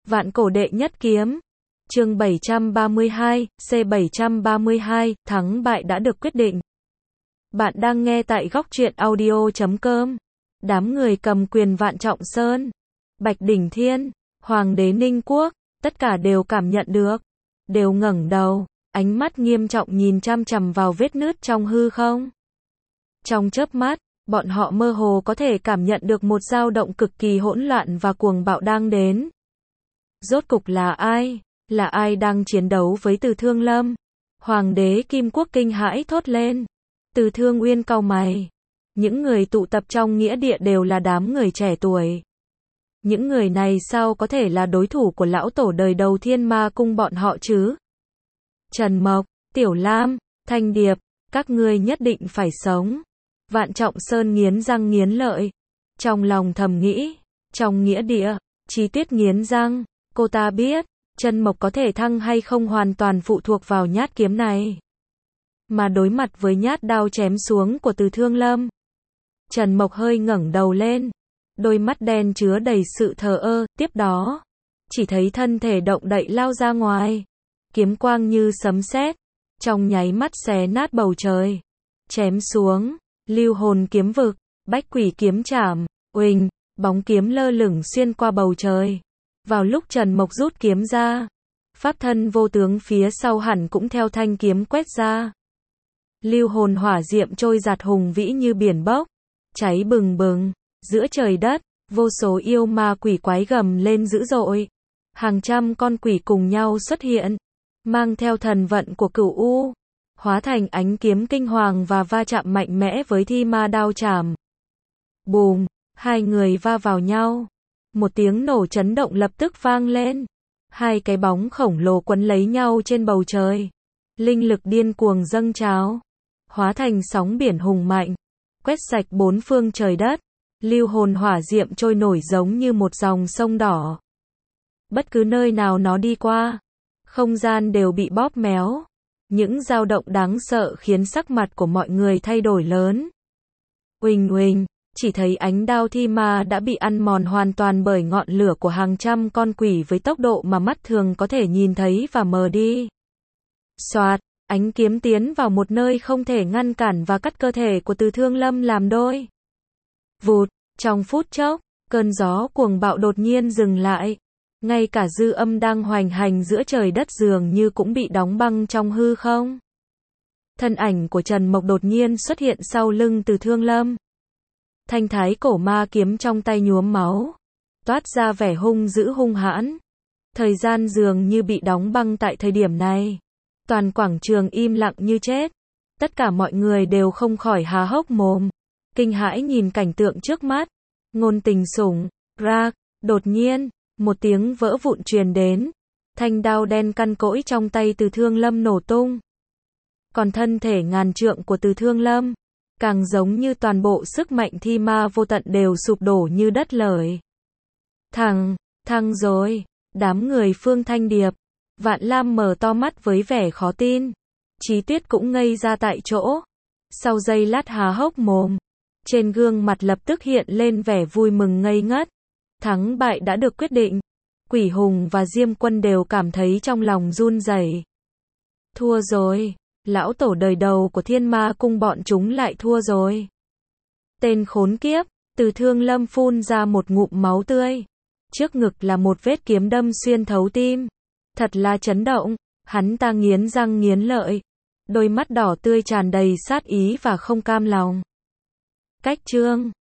Vạn cổ đệ nhất kiếm. Chương 732, C732, thắng bại đã được quyết định. Bạn đang nghe tại góc truyện audio.com. Đám người cầm quyền Vạn Trọng Sơn, Bạch Đỉnh Thiên, Hoàng đế Ninh Quốc, tất cả đều cảm nhận được, đều ngẩng đầu, ánh mắt nghiêm trọng nhìn chằm chằm vào vết nứt trong hư không. Trong chớp mắt, bọn họ mơ hồ có thể cảm nhận được một dao động cực kỳ hỗn loạn và cuồng bạo đang đến. Rốt cục là ai? Là ai đang chiến đấu với Từ Thương Lâm? Hoàng đế Kim Quốc kinh hãi thốt lên. Từ Thương Uyên cau mày. Những người tụ tập trong nghĩa địa đều là đám người trẻ tuổi. Những người này sao có thể là đối thủ của lão tổ đời đầu Thiên Ma Cung bọn họ chứ? Trần Mộc, Tiểu Lam, Thanh Điệp, các ngươi nhất định phải sống. Vạn Trọng Sơn nghiến răng nghiến lợi. Trong lòng thầm nghĩ, trong nghĩa địa, Chí Tuyết nghiến răng, cô ta biết, Trần Mộc có thể thăng hay không hoàn toàn phụ thuộc vào nhát kiếm này. Mà đối mặt với nhát đao chém xuống của Từ Thương Lâm, Trần Mộc hơi ngẩng đầu lên, đôi mắt đen chứa đầy sự thờ ơ, tiếp đó, chỉ thấy thân thể động đậy lao ra ngoài, kiếm quang như sấm sét, trong nháy mắt xé nát bầu trời, chém xuống, lưu hồn kiếm vực, bách quỷ kiếm chảm, uỳnh, bóng kiếm lơ lửng xuyên qua bầu trời. Vào lúc Trần Mộc rút kiếm ra, pháp thân vô tướng phía sau hẳn cũng theo thanh kiếm quét ra. Lưu hồn hỏa diệm trôi giạt hùng vĩ như biển bốc, cháy bừng bừng, giữa trời đất, vô số yêu ma quỷ quái gầm lên dữ dội. Hàng trăm con quỷ cùng nhau xuất hiện, mang theo thần vận của Cửu U, hóa thành ánh kiếm kinh hoàng và va chạm mạnh mẽ với thi ma đao chảm. Bùm, hai người va vào nhau. Một tiếng nổ chấn động lập tức vang lên. Hai cái bóng khổng lồ quấn lấy nhau trên bầu trời. Linh lực điên cuồng dâng trào, hóa thành sóng biển hùng mạnh, quét sạch bốn phương trời đất. Lưu hồn hỏa diệm trôi nổi giống như một dòng sông đỏ. Bất cứ nơi nào nó đi qua, không gian đều bị bóp méo. Những dao động đáng sợ khiến sắc mặt của mọi người thay đổi lớn. Uỳnh uỳnh, chỉ thấy ánh đao thi ma đã bị ăn mòn hoàn toàn bởi ngọn lửa của hàng trăm con quỷ với tốc độ mà mắt thường có thể nhìn thấy và mờ đi. Xoạt, ánh kiếm tiến vào một nơi không thể ngăn cản và cắt cơ thể của Từ Thương Lâm làm đôi. Vụt, trong phút chốc, cơn gió cuồng bạo đột nhiên dừng lại. Ngay cả dư âm đang hoành hành giữa trời đất dường như cũng bị đóng băng trong hư không. Thân ảnh của Trần Mộc đột nhiên xuất hiện sau lưng Từ Thương Lâm. Thanh thái cổ ma kiếm trong tay nhuốm máu, toát ra vẻ hung dữ hung hãn. Thời gian dường như bị đóng băng tại thời điểm này. Toàn quảng trường im lặng như chết. Tất cả mọi người đều không khỏi há hốc mồm, kinh hãi nhìn cảnh tượng trước mắt. Ngôn Tình Sủng, ra, đột nhiên, một tiếng vỡ vụn truyền đến. Thanh đao đen căn cỗi trong tay Từ Thương Lâm nổ tung. Còn thân thể ngàn trượng của Từ Thương Lâm, càng giống như toàn bộ sức mạnh thi ma vô tận đều sụp đổ như đất lở. Thằng rồi, đám người Phương Thanh Điệp, Vạn Lam mở to mắt với vẻ khó tin. Chí Tuyết cũng ngây ra tại chỗ. Sau giây lát há hốc mồm, trên gương mặt lập tức hiện lên vẻ vui mừng ngây ngất. Thắng bại đã được quyết định. Quỷ Hùng và Diêm Quân đều cảm thấy trong lòng run rẩy. Thua rồi. Lão tổ đời đầu của Thiên Ma Cung bọn chúng lại thua rồi. Tên khốn kiếp, Từ Thương Lâm phun ra một ngụm máu tươi. Trước ngực là một vết kiếm đâm xuyên thấu tim. Thật là chấn động, hắn ta nghiến răng nghiến lợi. Đôi mắt đỏ tươi tràn đầy sát ý và không cam lòng. Cách chương